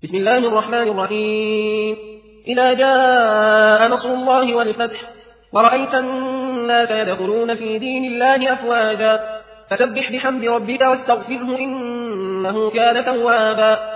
بسم الله الرحمن الرحيم. إذا جاء نصر الله والفتح ورأيت الناس يدخلون في دين الله أفواجا فسبح بحمد ربك واستغفره إنه كان توابا.